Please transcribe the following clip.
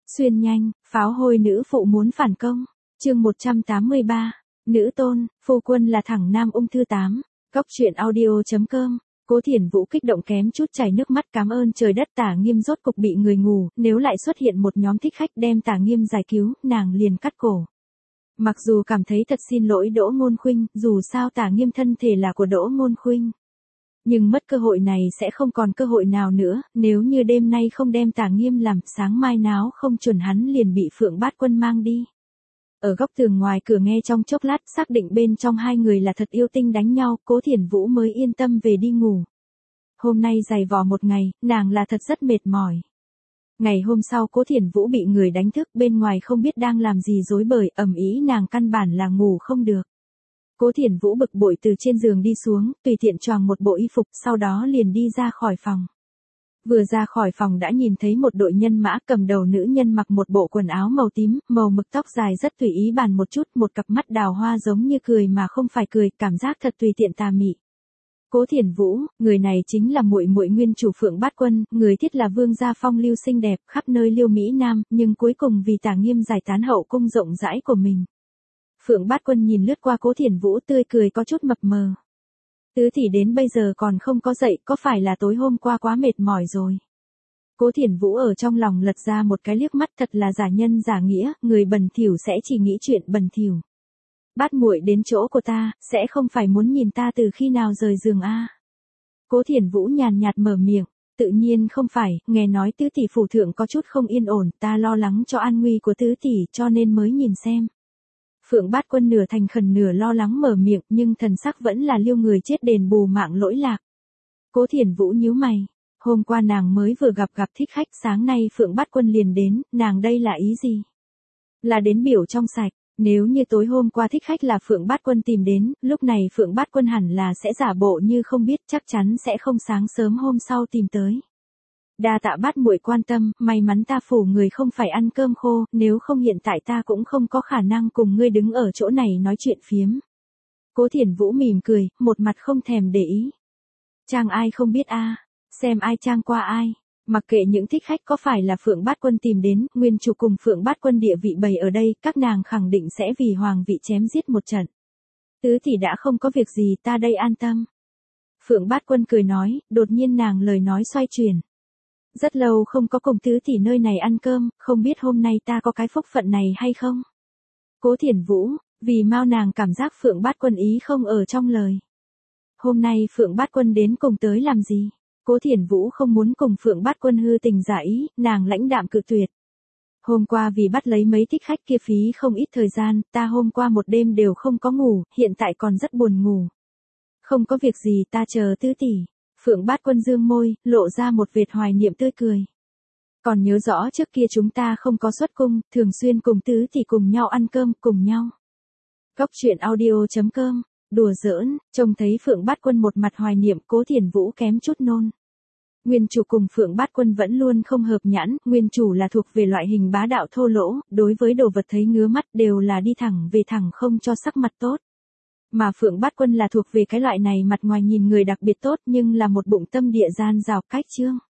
Xuyên nhanh, pháo hôi nữ phụ muốn phản công. Chương 183. Nữ tôn, phu quân là thẳng nam ung thư 8. Góc truyện audio.com. Cố Thiển Vũ kích động kém chút chảy nước mắt cảm ơn trời đất Tả Nghiêm rốt cục bị người ngủ, nếu lại xuất hiện một nhóm thích khách đem Tả Nghiêm giải cứu, nàng liền cắt cổ. Mặc dù cảm thấy thật xin lỗi Đỗ Ngôn Khuynh, dù sao Tả Nghiêm thân thể là của Đỗ Ngôn Khuynh. Nhưng mất cơ hội này sẽ không còn cơ hội nào nữa, nếu như đêm nay không đem Tả Nghiêm làm, sáng mai náo không chuẩn hắn liền bị Phượng Bát Quân mang đi. Ở góc tường ngoài cửa nghe trong chốc lát xác định bên trong hai người là thật yêu tinh đánh nhau, Cố Thiển Vũ mới yên tâm về đi ngủ. Hôm nay dày vò một ngày, nàng là thật rất mệt mỏi. Ngày hôm sau Cố Thiển Vũ bị người đánh thức, bên ngoài không biết đang làm gì rối bời, ầm ĩ, nàng căn bản là ngủ không được. Cố Thiển Vũ bực bội từ trên giường đi xuống, tùy tiện choàng một bộ y phục, sau đó liền đi ra khỏi phòng. Vừa ra khỏi phòng đã nhìn thấy một đội nhân mã, cầm đầu nữ nhân mặc một bộ quần áo màu tím, màu mực, tóc dài rất tùy ý bàn một chút, một cặp mắt đào hoa giống như cười mà không phải cười, cảm giác thật tùy tiện tà mị. Cố Thiển Vũ, người này chính là muội muội nguyên chủ Phượng Bát Quân, người thiết là vương gia phong lưu xinh đẹp, khắp nơi liêu Mỹ Nam, nhưng cuối cùng vì Tả Nghiêm giải tán hậu cung rộng rãi của mình. Phượng Bát Quân nhìn lướt qua Cố Thiển Vũ tươi cười có chút mập mờ. Tứ tỷ đến bây giờ còn không có dậy, có phải là tối hôm qua quá mệt mỏi rồi? Cố Thiển Vũ ở trong lòng lật ra một cái liếc mắt, thật là giả nhân giả nghĩa, người bẩn thỉu sẽ chỉ nghĩ chuyện bẩn thỉu. Bát muội đến chỗ của ta, sẽ không phải muốn nhìn ta từ khi nào rời giường a? Cố Thiển Vũ nhàn nhạt mở miệng, tự nhiên không phải, nghe nói tứ tỷ phủ thượng có chút không yên ổn, ta lo lắng cho an nguy của tứ tỷ cho nên mới nhìn xem. Phượng Bát Quân nửa thành khẩn nửa lo lắng mở miệng, nhưng thần sắc vẫn là liêu người chết đền bù mạng lỗi lạc. Cố Thiển Vũ nhíu mày, hôm qua nàng mới vừa gặp thích khách, sáng nay Phượng Bát Quân liền đến, nàng đây là ý gì? Là đến biểu trong sạch, nếu như tối hôm qua thích khách là Phượng Bát Quân tìm đến, lúc này Phượng Bát Quân hẳn là sẽ giả bộ như không biết, chắc chắn sẽ không sáng sớm hôm sau tìm tới. Đa tạ bát muội quan tâm, may mắn ta phủ người không phải ăn cơm khô, nếu không hiện tại ta cũng không có khả năng cùng ngươi đứng ở chỗ này nói chuyện phiếm. Cố Thiển Vũ mỉm cười, một mặt không thèm để ý. Trang ai không biết a, xem ai trang qua ai, mặc kệ những thích khách có phải là Phượng Bát Quân tìm đến, nguyên chủ cùng Phượng Bát Quân địa vị bày ở đây, các nàng khẳng định sẽ vì hoàng vị chém giết một trận. Tứ tỷ đã không có việc gì, ta đây an tâm. Phượng Bát Quân cười nói, đột nhiên nàng lời nói xoay chuyển. Rất lâu không có cùng tứ tỷ nơi này ăn cơm, không biết hôm nay ta có cái phúc phận này hay không? Cố Thiển Vũ, vì mau nàng cảm giác Phượng Bát Quân ý không ở trong lời. Hôm nay Phượng Bát Quân đến cùng tới làm gì? Cố Thiển Vũ không muốn cùng Phượng Bát Quân hư tình giả ý, nàng lãnh đạm cự tuyệt. Hôm qua vì bắt lấy mấy thích khách kia phí không ít thời gian, ta hôm qua một đêm đều không có ngủ, hiện tại còn rất buồn ngủ. Không có việc gì, ta chờ tứ tỷ. Phượng Bát Quân dương môi, lộ ra một vệt hoài niệm tươi cười. Còn nhớ rõ trước kia chúng ta không có xuất cung, thường xuyên cùng tứ tỷ cùng nhau ăn cơm, cùng nhau. Góc truyện audio.com, đùa giỡn, trông thấy Phượng Bát Quân một mặt hoài niệm, Cố Thiển Vũ kém chút nôn. Nguyên chủ cùng Phượng Bát Quân vẫn luôn không hợp nhãn, nguyên chủ là thuộc về loại hình bá đạo thô lỗ, đối với đồ vật thấy ngứa mắt đều là đi thẳng về thẳng không cho sắc mặt tốt. Mà Phượng Bát Quân là thuộc về cái loại này mặt ngoài nhìn người đặc biệt tốt nhưng là một bụng tâm địa gian rào cách chương.